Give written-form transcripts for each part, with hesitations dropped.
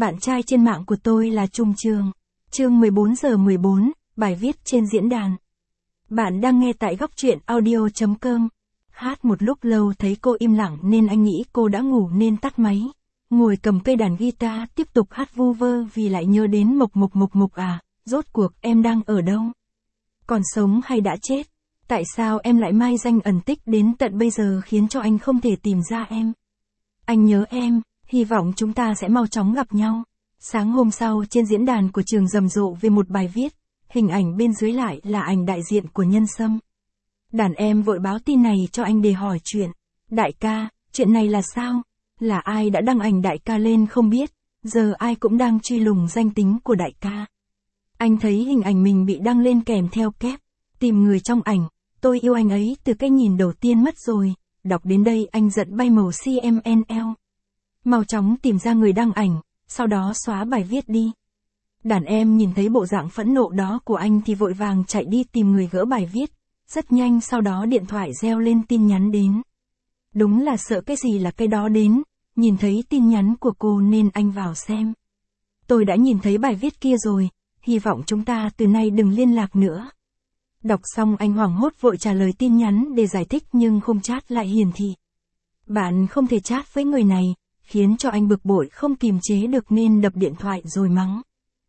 Bạn trai trên mạng của tôi là Trung Trường. Chương 14 giờ 14, bài viết trên diễn đàn. Bạn đang nghe tại góc truyện audio.com. Hát một lúc lâu thấy cô im lặng nên anh nghĩ cô đã ngủ nên tắt máy. Ngồi cầm cây đàn guitar tiếp tục hát vu vơ vì lại nhớ đến Mộc à, rốt cuộc em đang ở đâu? Còn sống hay đã chết? Tại sao em lại mai danh ẩn tích đến tận bây giờ khiến cho anh không thể tìm ra em? Anh nhớ em, hy vọng chúng ta sẽ mau chóng gặp nhau. Sáng hôm sau trên diễn đàn của trường rầm rộ về một bài viết, hình ảnh bên dưới lại là ảnh đại diện của Nhân Sâm. Đàn em vội báo tin này cho anh để hỏi chuyện. Đại ca, chuyện này là sao? Là ai đã đăng ảnh đại ca lên không biết, giờ ai cũng đang truy lùng danh tính của đại ca. Anh thấy hình ảnh mình bị đăng lên kèm theo kép, tìm người trong ảnh, tôi yêu anh ấy từ cái nhìn đầu tiên mất rồi, đọc đến đây anh giận bay màu CMNL. Mau chóng tìm ra người đăng ảnh, sau đó xóa bài viết đi. Đàn em nhìn thấy bộ dạng phẫn nộ đó của anh thì vội vàng chạy đi tìm người gỡ bài viết, rất nhanh sau đó điện thoại reo lên tin nhắn đến. Đúng là sợ cái gì là cái đó đến, nhìn thấy tin nhắn của cô nên anh vào xem. Tôi đã nhìn thấy bài viết kia rồi, hy vọng chúng ta từ nay đừng liên lạc nữa. Đọc xong anh hoảng hốt vội trả lời tin nhắn để giải thích nhưng không chat lại hiển thị. Bạn không thể chat với người này, khiến cho anh bực bội không kìm chế được nên đập điện thoại rồi mắng.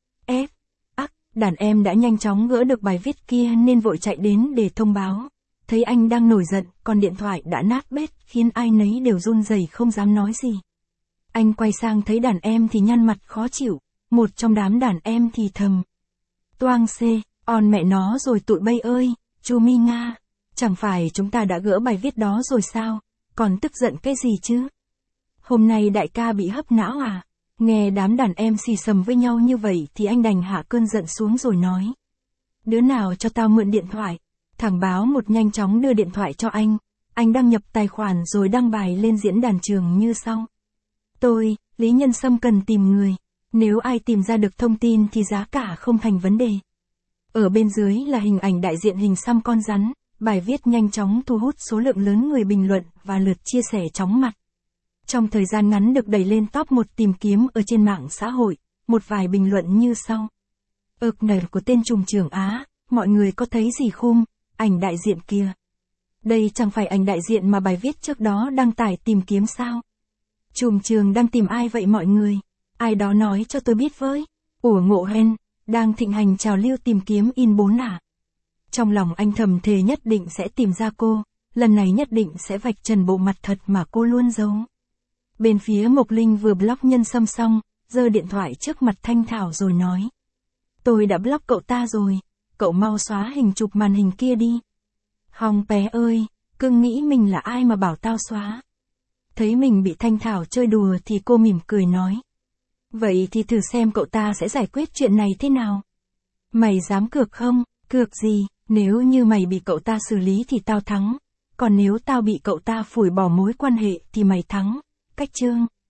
Đàn em đã nhanh chóng gỡ được bài viết kia nên vội chạy đến để thông báo. Thấy anh đang nổi giận, còn điện thoại đã nát bét khiến ai nấy đều run rẩy không dám nói gì. Anh quay sang thấy đàn em thì nhăn mặt khó chịu, một trong đám đàn em thì thầm. Toang xê, on mẹ nó rồi tụi bay ơi, chú Mi Nga, chẳng phải chúng ta đã gỡ bài viết đó rồi sao, còn tức giận cái gì chứ? Hôm nay đại ca bị hấp não à? Nghe đám đàn em xì xầm với nhau như vậy thì anh đành hạ cơn giận xuống rồi nói. Đứa nào cho tao mượn điện thoại? Thằng báo một nhanh chóng đưa điện thoại cho anh đăng nhập tài khoản rồi đăng bài lên diễn đàn trường như sau. Tôi, Lý Nhân Sâm cần tìm người, nếu ai tìm ra được thông tin thì giá cả không thành vấn đề. Ở bên dưới là hình ảnh đại diện hình xăm con rắn, bài viết nhanh chóng thu hút số lượng lớn người bình luận và lượt chia sẻ chóng mặt. Trong thời gian ngắn được đẩy lên top 1 tìm kiếm ở trên mạng xã hội, một vài bình luận như sau. Nở của tên Trùng Trường Á, mọi người có thấy gì không, ảnh đại diện kia. Đây chẳng phải ảnh đại diện mà bài viết trước đó đăng tải tìm kiếm sao? Trùng Trường đang tìm ai vậy mọi người? Ai đó nói cho tôi biết với. Ngộ hên, đang thịnh hành trào lưu tìm kiếm in 4 à? Trong lòng anh thầm thề nhất định sẽ tìm ra cô, lần này nhất định sẽ vạch trần bộ mặt thật mà cô luôn giấu. Bên phía Mộc Linh vừa block Nhân Sâm xong, giơ điện thoại trước mặt Thanh Thảo rồi nói. Tôi đã block cậu ta rồi, cậu mau xóa hình chụp màn hình kia đi. Hong bé ơi, cưng nghĩ mình là ai mà bảo tao xóa. Thấy mình bị Thanh Thảo chơi đùa thì cô mỉm cười nói. Vậy thì thử xem cậu ta sẽ giải quyết chuyện này thế nào. Mày dám cược không? Cược gì, nếu như mày bị cậu ta xử lý thì tao thắng. Còn nếu tao bị cậu ta phủi bỏ mối quan hệ thì mày thắng. Cách chương.